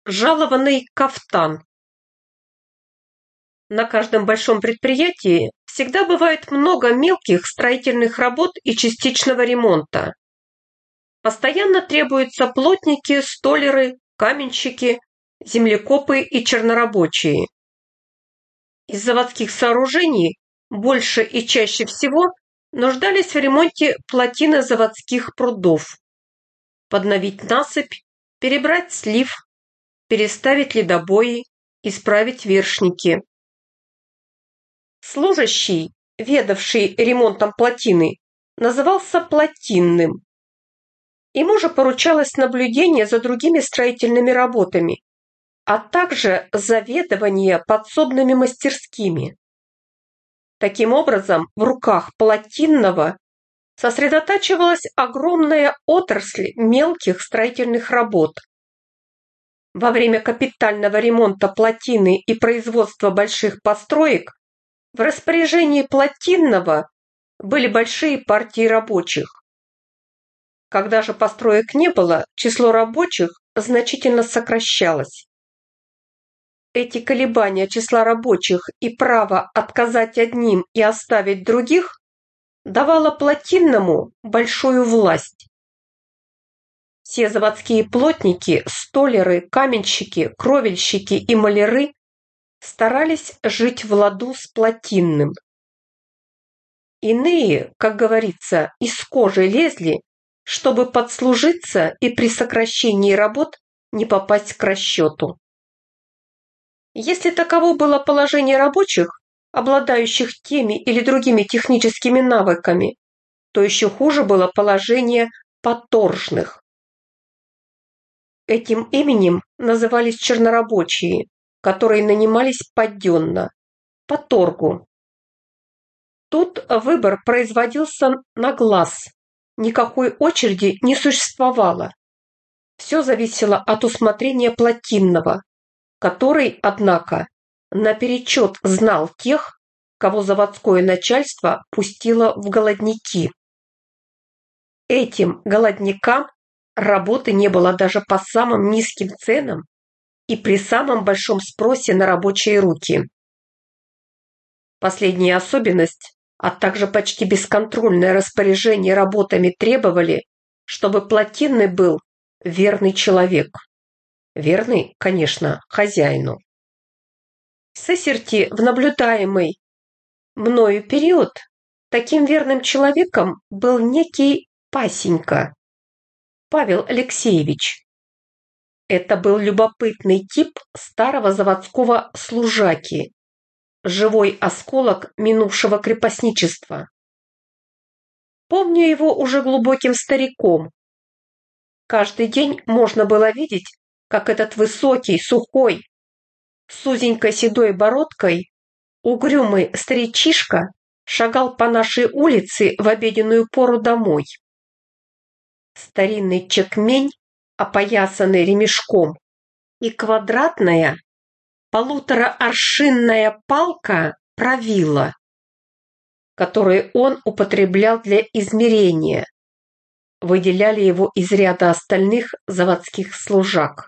Жалованный кафтан. На каждом большом предприятии всегда бывает много мелких строительных работ и частичного ремонта. Постоянно требуются плотники, столяры, каменщики, землекопы и чернорабочие. Из заводских сооружений больше и чаще всего нуждались в ремонте плотины заводских прудов, подновить насыпь, перебрать слив, переставить ледобои, исправить вершники. Служащий, ведавший ремонтом плотины, назывался плотинным. Ему же поручалось наблюдение за другими строительными работами, а также заведование подсобными мастерскими. Таким образом, в руках плотинного сосредотачивалась огромная отрасль мелких строительных работ. Во время капитального ремонта плотины и производства больших построек в распоряжении плотинного были большие партии рабочих. Когда же построек не было, число рабочих значительно сокращалось. Эти колебания числа рабочих и право отказать одним и оставить других давало плотинному большую власть. Все заводские плотники, столяры, каменщики, кровельщики и маляры старались жить в ладу с плотинным. Иные, как говорится, из кожи лезли, чтобы подслужиться и при сокращении работ не попасть к расчету. Если таково было положение рабочих, обладающих теми или другими техническими навыками, то еще хуже было положение поторжных. Этим именем назывались чернорабочие, которые нанимались паденно, по торгу. Тут выбор производился на глаз, никакой очереди не существовало. Все зависело от усмотрения плотинного, который, однако, наперечет знал тех, кого заводское начальство пустило в голодники. Этим голодникам работы не было даже по самым низким ценам и при самом большом спросе на рабочие руки. Последняя особенность, а также почти бесконтрольное распоряжение работами требовали, чтобы плотинный был верный человек. Верный, конечно, хозяину. Сысерти в наблюдаемый мною период таким верным человеком был некий Пасенька, Павел Алексеевич. Это был любопытный тип старого заводского служаки, живой осколок минувшего крепостничества. Помню его уже глубоким стариком. Каждый день можно было видеть, как этот высокий, сухой, с узенькой седой бородкой, угрюмый старичишка шагал по нашей улице в обеденную пору домой. Старинный чекмень, опоясанный ремешком, и квадратная полуторааршинная палка правила, которую он употреблял для измерения, выделяли его из ряда остальных заводских служак.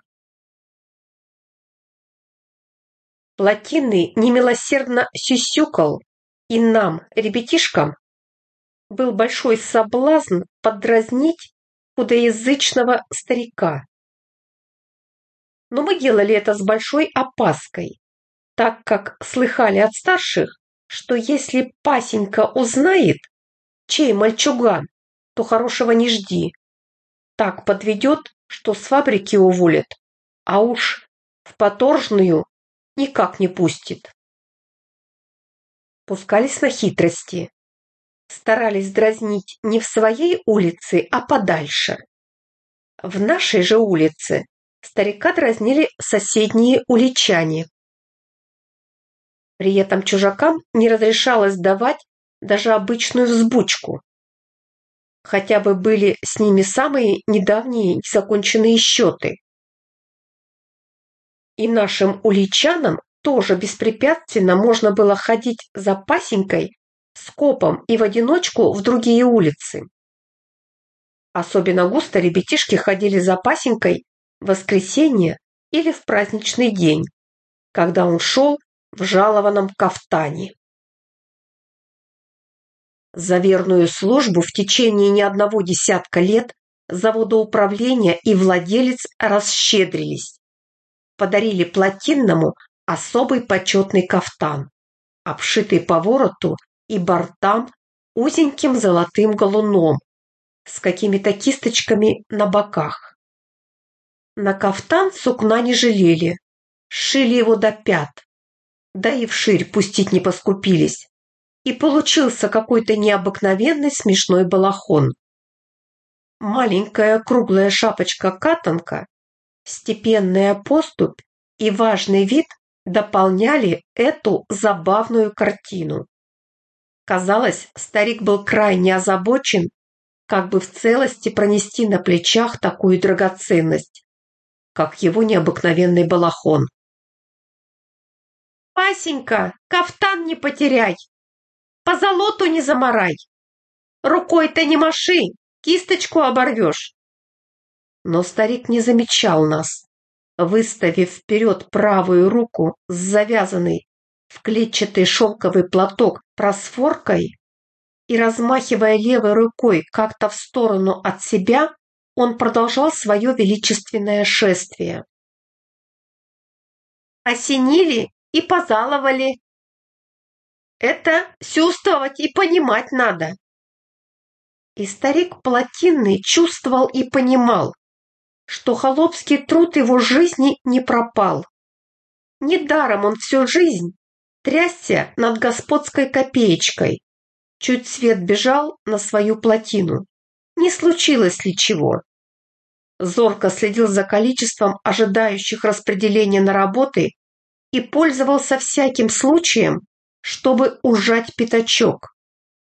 Плотинный немилосердно сюсюкал, и нам, ребятишкам, был большой соблазн поддразнить худоязычного старика. Но мы делали это с большой опаской, так как слыхали от старших, что если Пасенька узнает, чей мальчуган, то хорошего не жди. Так подведет, что с фабрики уволят, а уж в поторжную никак не пустит. Пускались на хитрости. Старались дразнить не в своей улице, а подальше. В нашей же улице старика дразнили соседние уличане. При этом чужакам не разрешалось давать даже обычную взбучку. Хотя бы были с ними самые недавние незаконченные счеты. И нашим уличанам тоже беспрепятственно можно было ходить за Пасенькой скопом и в одиночку в другие улицы. Особенно густо ребятишки ходили за Пасенькой в воскресенье или в праздничный день, когда он шел в жалованном кафтане. За верную службу в течение не одного десятка лет заводоуправление и владелец расщедрились. Подарили Плотинному особый почетный кафтан, обшитый по вороту и бортам узеньким золотым галуном с какими-то кисточками на боках. На кафтан сукна не жалели, сшили его до пят, да и вширь пустить не поскупились, и получился какой-то необыкновенный смешной балахон. Маленькая круглая шапочка-катанка, степенная поступь и важный вид дополняли эту забавную картину. Казалось, старик был крайне озабочен, как бы в целости пронести на плечах такую драгоценность, как его необыкновенный балахон. «Пасенька, кафтан не потеряй, по золоту не замарай, рукой-то не маши, кисточку оборвешь». Но старик не замечал нас, выставив вперед правую руку с завязанной в клетчатый шелковый платок просфоркой и размахивая левой рукой как-то в сторону от себя, он продолжал свое величественное шествие. Осенили и позаловали. Это чувствовать и понимать надо. И старик Плотинный чувствовал и понимал, что холопский труд его жизни не пропал. Недаром он всю жизнь трясся над господской копеечкой, чуть свет бежал на свою плотину. Не случилось ли чего? Зорко следил за количеством ожидающих распределения на работы и пользовался всяким случаем, чтобы ужать пятачок.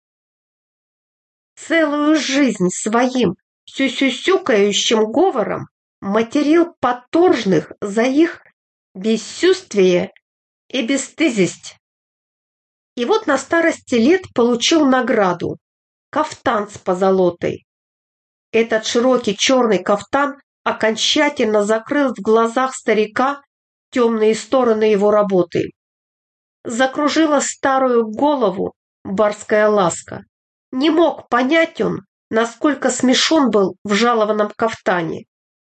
Целую жизнь своим сюсюсюкающим говором материл подторжных за их бесчувствие и бесстыдость. И вот на старости лет получил награду – кафтан с позолотой. Этот широкий черный кафтан окончательно закрыл в глазах старика темные стороны его работы. Закружила старую голову барская ласка. Не мог понять он, насколько смешон был в жалованном кафтане.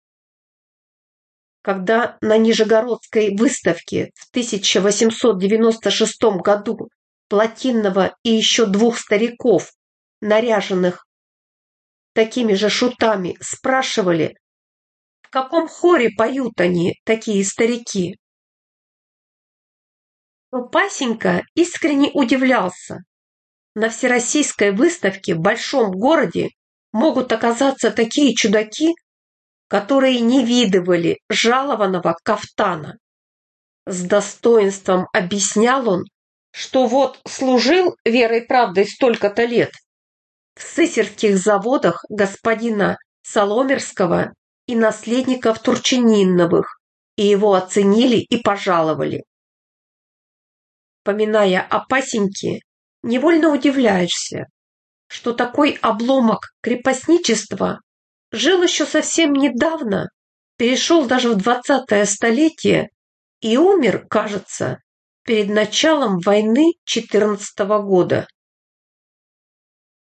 Когда на Нижегородской выставке в 1896 году Плотинного и еще двух стариков, наряженных такими же шутами, спрашивали, в каком хоре поют они, такие старики. Но Пасенька искренне удивлялся. На всероссийской выставке в большом городе могут оказаться такие чудаки, которые не видывали жалованного кафтана. С достоинством объяснял он, что вот служил верой и правдой столько-то лет в сысерских заводах господина Соломерского и наследников Турчининновых, и его оценили и пожаловали. Поминая о Пасеньке, невольно удивляешься, что такой обломок крепостничества жил еще совсем недавно, перешел даже в 20-е столетие и умер, кажется, перед началом войны 14-го года.